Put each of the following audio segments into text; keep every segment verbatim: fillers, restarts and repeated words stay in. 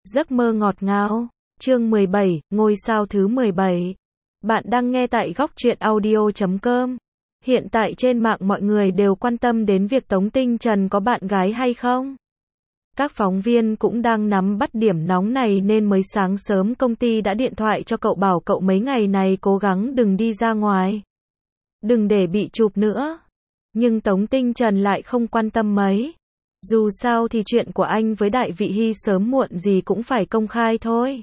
Giấc mơ ngọt ngào. Chương mười bảy, ngôi sao thứ mười bảy. Bạn đang nghe tại góc truyện audio chấm com. Hiện tại trên mạng mọi người đều quan tâm đến việc Tống Tinh Trần có bạn gái hay không. Các phóng viên cũng đang nắm bắt điểm nóng này nên mới sáng sớm công ty đã điện thoại cho cậu bảo cậu mấy ngày này cố gắng đừng đi ra ngoài. Đừng để bị chụp nữa. Nhưng Tống Tinh Trần lại không quan tâm mấy. Dù sao thì chuyện của anh với Đại Vị Hy sớm muộn gì cũng phải công khai thôi.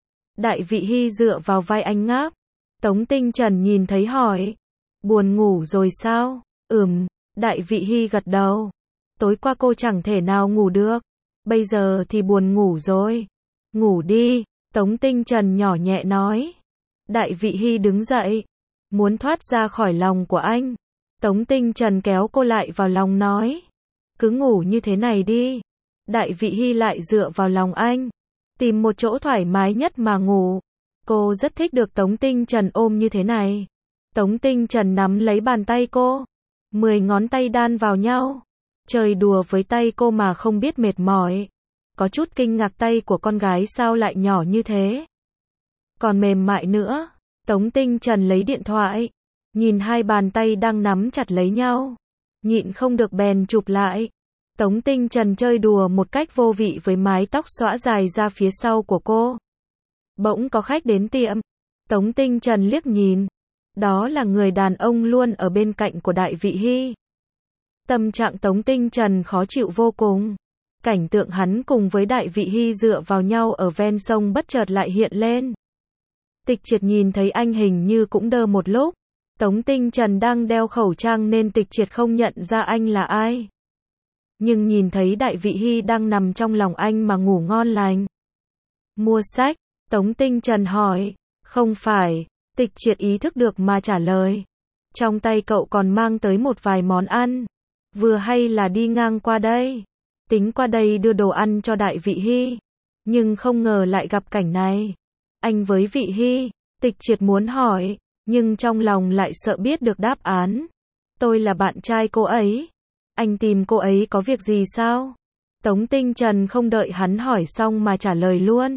Đại Vị Hy dựa vào vai anh ngáp. Tống Tinh Trần nhìn thấy hỏi. Buồn ngủ rồi sao? Ừm, Đại Vị Hy gật đầu. Tối qua cô chẳng thể nào ngủ được. Bây giờ thì buồn ngủ rồi. Ngủ đi, Tống Tinh Trần nhỏ nhẹ nói. Đại Vị Hy đứng dậy. Muốn thoát ra khỏi lòng của anh. Tống Tinh Trần kéo cô lại vào lòng nói. Cứ ngủ như thế này đi. Đại Vị Hy lại dựa vào lòng anh. Tìm một chỗ thoải mái nhất mà ngủ. Cô rất thích được Tống Tinh Trần ôm như thế này. Tống Tinh Trần nắm lấy bàn tay cô. Mười ngón tay đan vào nhau. Chơi đùa với tay cô mà không biết mệt mỏi. Có chút kinh ngạc tay của con gái sao lại nhỏ như thế. Còn mềm mại nữa. Tống Tinh Trần lấy điện thoại. Nhìn hai bàn tay đang nắm chặt lấy nhau. Nhịn không được bèn chụp lại. Tống Tinh Trần chơi đùa một cách vô vị với mái tóc xõa dài ra phía sau của cô. Bỗng có khách đến tiệm. Tống Tinh Trần liếc nhìn. Đó là người đàn ông luôn ở bên cạnh của Đại Vị Hy. Tâm trạng Tống Tinh Trần khó chịu vô cùng. Cảnh tượng hắn cùng với Đại Vị Hy dựa vào nhau ở ven sông bất chợt lại hiện lên. Tịch Triệt nhìn thấy anh hình như cũng đơ một lúc. Tống Tinh Trần đang đeo khẩu trang nên Tịch Triệt không nhận ra anh là ai. Nhưng nhìn thấy Đại Vị Hy đang nằm trong lòng anh mà ngủ ngon lành. Mua sách, Tống Tinh Trần hỏi. Không phải, Tịch Triệt ý thức được mà trả lời. Trong tay cậu còn mang tới một vài món ăn. Vừa hay là đi ngang qua đây. Tính qua đây đưa đồ ăn cho Đại Vị Hy. Nhưng không ngờ lại gặp cảnh này. Anh với Vị Hy, Tịch Triệt muốn hỏi. Nhưng trong lòng lại sợ biết được đáp án. Tôi là bạn trai cô ấy. Anh tìm cô ấy có việc gì sao? Tống Tinh Trần không đợi hắn hỏi xong mà trả lời luôn.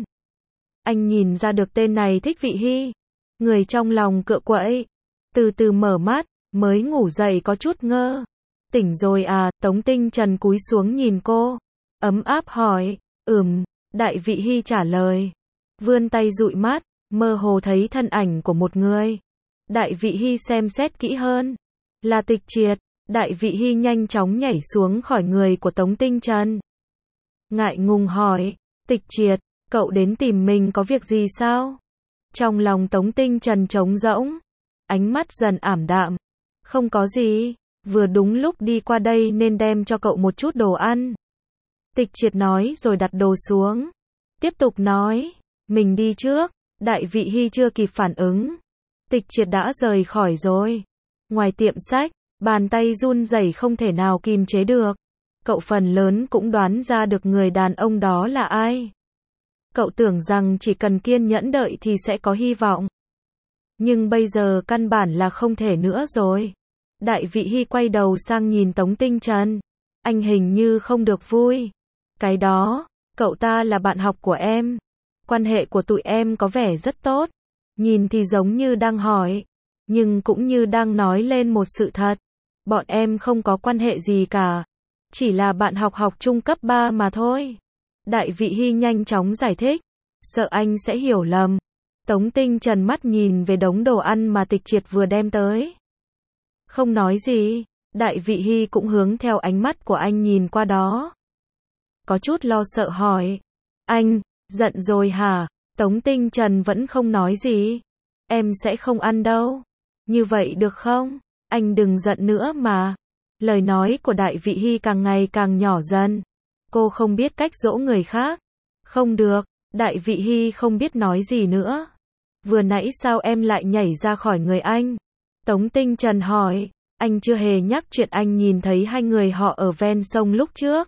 Anh nhìn ra được tên này thích Vị Hy. Người trong lòng cựa quậy. Từ từ mở mắt, mới ngủ dậy có chút ngơ. Tỉnh rồi à? Tống Tinh Trần cúi xuống nhìn cô. Ấm áp hỏi. Ừm, Đại Vị Hy trả lời. Vươn tay dụi mắt, mơ hồ thấy thân ảnh của một người. Đại Vị Hy xem xét kỹ hơn. Là Tịch Triệt. Đại Vị Hy nhanh chóng nhảy xuống khỏi người của Tống Tinh Trần. Ngại ngùng hỏi. Tịch Triệt, cậu đến tìm mình có việc gì sao? Trong lòng Tống Tinh Trần trống rỗng. Ánh mắt dần ảm đạm. Không có gì. Vừa đúng lúc đi qua đây nên đem cho cậu một chút đồ ăn. Tịch Triệt nói rồi đặt đồ xuống. Tiếp tục nói. Mình đi trước. Đại Vị Hy chưa kịp phản ứng. Tịch Triệt đã rời khỏi rồi. Ngoài tiệm sách, bàn tay run rẩy không thể nào kìm chế được. Cậu phần lớn cũng đoán ra được người đàn ông đó là ai. Cậu tưởng rằng chỉ cần kiên nhẫn đợi thì sẽ có hy vọng. Nhưng bây giờ căn bản là không thể nữa rồi. Đại Vị Hy quay đầu sang nhìn Tống Tinh Trần. Anh hình như không được vui. Cái đó, cậu ta là bạn học của em. Quan hệ của tụi em có vẻ rất tốt. Nhìn thì giống như đang hỏi. Nhưng cũng như đang nói lên một sự thật. Bọn em không có quan hệ gì cả. Chỉ là bạn học học trung cấp ba mà thôi. Đại Vị Hy nhanh chóng giải thích. Sợ anh sẽ hiểu lầm. Tống Tinh Trần mắt nhìn về đống đồ ăn mà Tịch Triệt vừa đem tới. Không nói gì. Đại Vị Hy cũng hướng theo ánh mắt của anh nhìn qua đó. Có chút lo sợ hỏi. Anh, giận rồi hả? Tống Tinh Trần vẫn không nói gì. Em sẽ không ăn đâu. Như vậy được không? Anh đừng giận nữa mà. Lời nói của Đại Vị Hy càng ngày càng nhỏ dần. Cô không biết cách dỗ người khác. Không được. Đại Vị Hy không biết nói gì nữa. Vừa nãy sao em lại nhảy ra khỏi người anh? Tống Tinh Trần hỏi. Anh chưa hề nhắc chuyện anh nhìn thấy hai người họ ở ven sông lúc trước.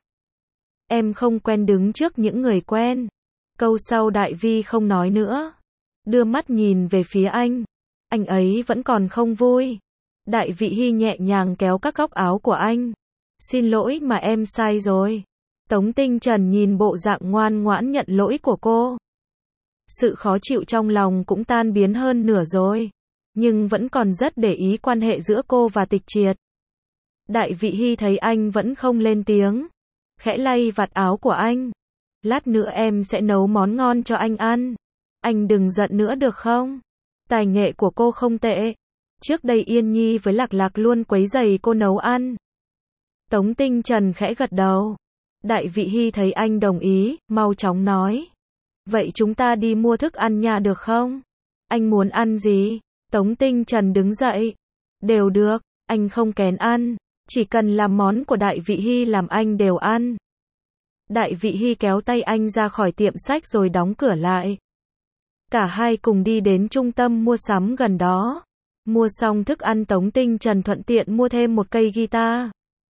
Em không quen đứng trước những người quen. Câu sau Đại Vi không nói nữa. Đưa mắt nhìn về phía anh. Anh ấy vẫn còn không vui. Đại Vị Hy nhẹ nhàng kéo các góc áo của anh. Xin lỗi mà em sai rồi. Tống Tinh Trần nhìn bộ dạng ngoan ngoãn nhận lỗi của cô. Sự khó chịu trong lòng cũng tan biến hơn nửa rồi. Nhưng vẫn còn rất để ý quan hệ giữa cô và Tịch Triệt. Đại Vị Hy thấy anh vẫn không lên tiếng. Khẽ lay vạt áo của anh. Lát nữa em sẽ nấu món ngon cho anh ăn. Anh đừng giận nữa được không? Tài nghệ của cô không tệ. Trước đây Yên Nhi với Lạc Lạc luôn quấy rầy cô nấu ăn. Tống Tinh Trần khẽ gật đầu. Đại Vị Hy thấy anh đồng ý, mau chóng nói. Vậy chúng ta đi mua thức ăn nha được không? Anh muốn ăn gì? Tống Tinh Trần đứng dậy. Đều được, anh không kén ăn. Chỉ cần làm món của Đại Vị Hy làm anh đều ăn. Đại Vị Hy kéo tay anh ra khỏi tiệm sách rồi đóng cửa lại. Cả hai cùng đi đến trung tâm mua sắm gần đó. Mua xong thức ăn Tống Tinh Trần thuận tiện mua thêm một cây guitar.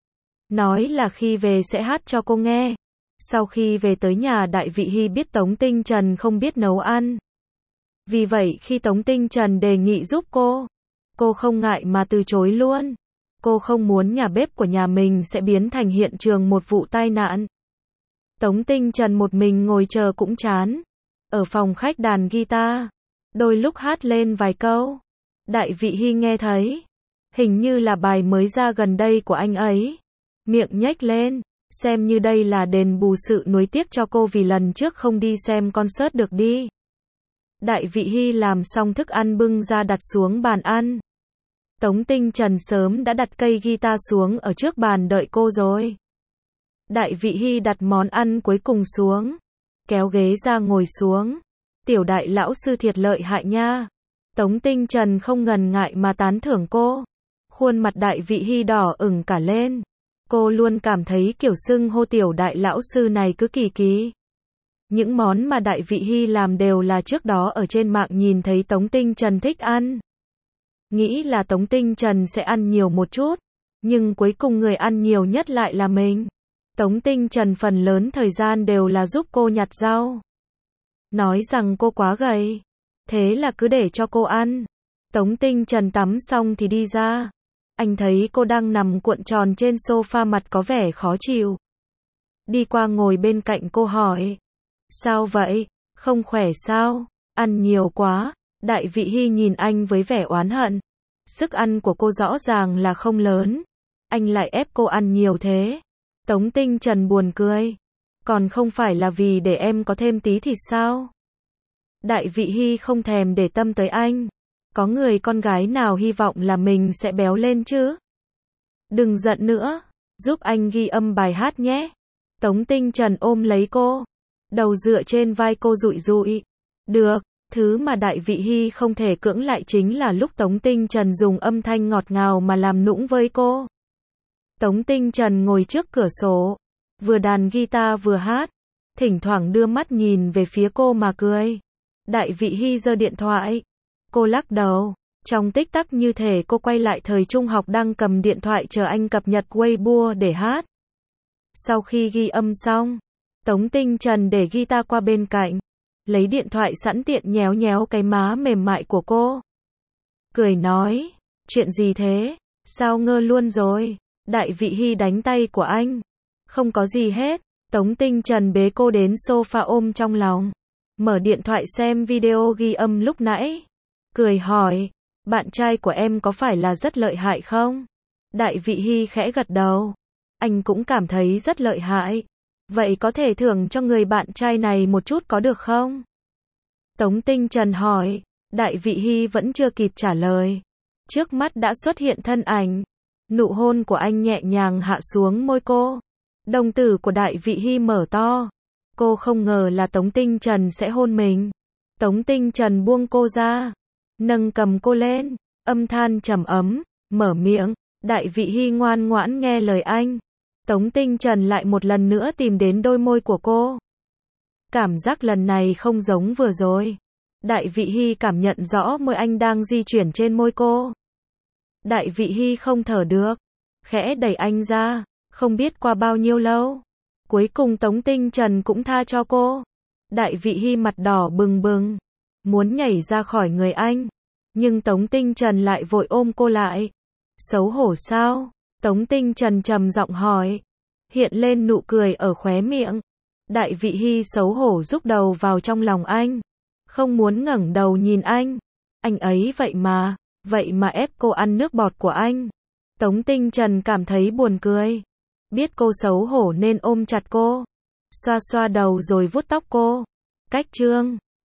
Nói là khi về sẽ hát cho cô nghe. Sau khi về tới nhà Đại Vị Hy biết Tống Tinh Trần không biết nấu ăn. Vì vậy khi Tống Tinh Trần đề nghị giúp cô, cô không ngại mà từ chối luôn. Cô không muốn nhà bếp của nhà mình sẽ biến thành hiện trường một vụ tai nạn. Tống Tinh Trần một mình ngồi chờ cũng chán. Ở phòng khách đàn guitar, đôi lúc hát lên vài câu. Đại Vị Hy nghe thấy, hình như là bài mới ra gần đây của anh ấy. Miệng nhếch lên, xem như đây là đền bù sự nuối tiếc cho cô vì lần trước không đi xem concert được đi. Đại Vị Hy làm xong thức ăn bưng ra đặt xuống bàn ăn. Tống Tinh Trần sớm đã đặt cây guitar xuống ở trước bàn đợi cô rồi. Đại Vị Hy đặt món ăn cuối cùng xuống, kéo ghế ra ngồi xuống. Tiểu Đại lão sư thiệt lợi hại nha. Tống Tinh Trần không ngần ngại mà tán thưởng cô. Khuôn mặt Đại Vị Hy đỏ ửng cả lên. Cô luôn cảm thấy kiểu xưng hô Tiểu Đại lão sư này cứ kỳ kỳ. Những món mà Đại Vị Hy làm đều là trước đó ở trên mạng nhìn thấy Tống Tinh Trần thích ăn. Nghĩ là Tống Tinh Trần sẽ ăn nhiều một chút. Nhưng cuối cùng người ăn nhiều nhất lại là mình. Tống Tinh Trần phần lớn thời gian đều là giúp cô nhặt rau. Nói rằng cô quá gầy. Thế là cứ để cho cô ăn. Tống Tinh Trần tắm xong thì đi ra. Anh thấy cô đang nằm cuộn tròn trên sofa mặt có vẻ khó chịu. Đi qua ngồi bên cạnh cô hỏi. Sao vậy? Không khỏe sao? Ăn nhiều quá. Đại Vị Hy nhìn anh với vẻ oán hận. Sức ăn của cô rõ ràng là không lớn. Anh lại ép cô ăn nhiều thế. Tống Tinh Trần buồn cười. Còn không phải là vì để em có thêm tí thịt sao? Đại Vị Hy không thèm để tâm tới anh. Có người con gái nào hy vọng là mình sẽ béo lên chứ? Đừng giận nữa. Giúp anh ghi âm bài hát nhé. Tống Tinh Trần ôm lấy cô. Đầu dựa trên vai cô dụi dụi. Được. Thứ mà Đại Vị Hy không thể cưỡng lại chính là lúc Tống Tinh Trần dùng âm thanh ngọt ngào mà làm nũng với cô. Tống Tinh Trần ngồi trước cửa sổ, vừa đàn guitar vừa hát, thỉnh thoảng đưa mắt nhìn về phía cô mà cười. Đại Vị Hy giơ điện thoại. Cô lắc đầu. Trong tích tắc như thể cô quay lại thời trung học đang cầm điện thoại chờ anh cập nhật Weibo để hát. Sau khi ghi âm xong, Tống Tinh Trần để guitar qua bên cạnh, lấy điện thoại sẵn tiện nhéo nhéo cái má mềm mại của cô. Cười nói, chuyện gì thế? Sao ngơ luôn rồi? Đại Vị Hy đánh tay của anh. Không có gì hết. Tống Tinh Trần bế cô đến sofa ôm trong lòng. Mở điện thoại xem video ghi âm lúc nãy. Cười hỏi, bạn trai của em có phải là rất lợi hại không? Đại Vị Hy khẽ gật đầu. Anh cũng cảm thấy rất lợi hại. Vậy có thể thưởng cho người bạn trai này một chút có được không? Tống Tinh Trần hỏi. Đại Vị Hy vẫn chưa kịp trả lời. Trước mắt đã xuất hiện thân ảnh. Nụ hôn của anh nhẹ nhàng hạ xuống môi cô. Đồng tử của Đại Vị Hy mở to. Cô không ngờ là Tống Tinh Trần sẽ hôn mình. Tống Tinh Trần buông cô ra, nâng cầm cô lên, âm than trầm ấm, mở miệng. Đại Vị Hy ngoan ngoãn nghe lời anh. Tống Tinh Trần lại một lần nữa tìm đến đôi môi của cô. Cảm giác lần này không giống vừa rồi. Đại Vị Hy cảm nhận rõ môi anh đang di chuyển trên môi cô. Đại Vị Hy không thở được, khẽ đẩy anh ra. Không biết qua bao nhiêu lâu, cuối cùng Tống Tinh Trần cũng tha cho cô. Đại Vị Hy mặt đỏ bừng bừng, muốn nhảy ra khỏi người anh, nhưng Tống Tinh Trần lại vội ôm cô lại. Xấu hổ sao? Tống Tinh Trần trầm giọng hỏi. hiện lên nụ cười ở khóe miệng. Đại Vị Hy xấu hổ rúc đầu vào trong lòng anh. Không muốn ngẩng đầu nhìn anh. Anh ấy vậy mà, vậy mà ép cô ăn nước bọt của anh. Tống Tinh Trần cảm thấy buồn cười. Biết cô xấu hổ nên ôm chặt cô. Xoa xoa đầu rồi vuốt tóc cô. Cách trương.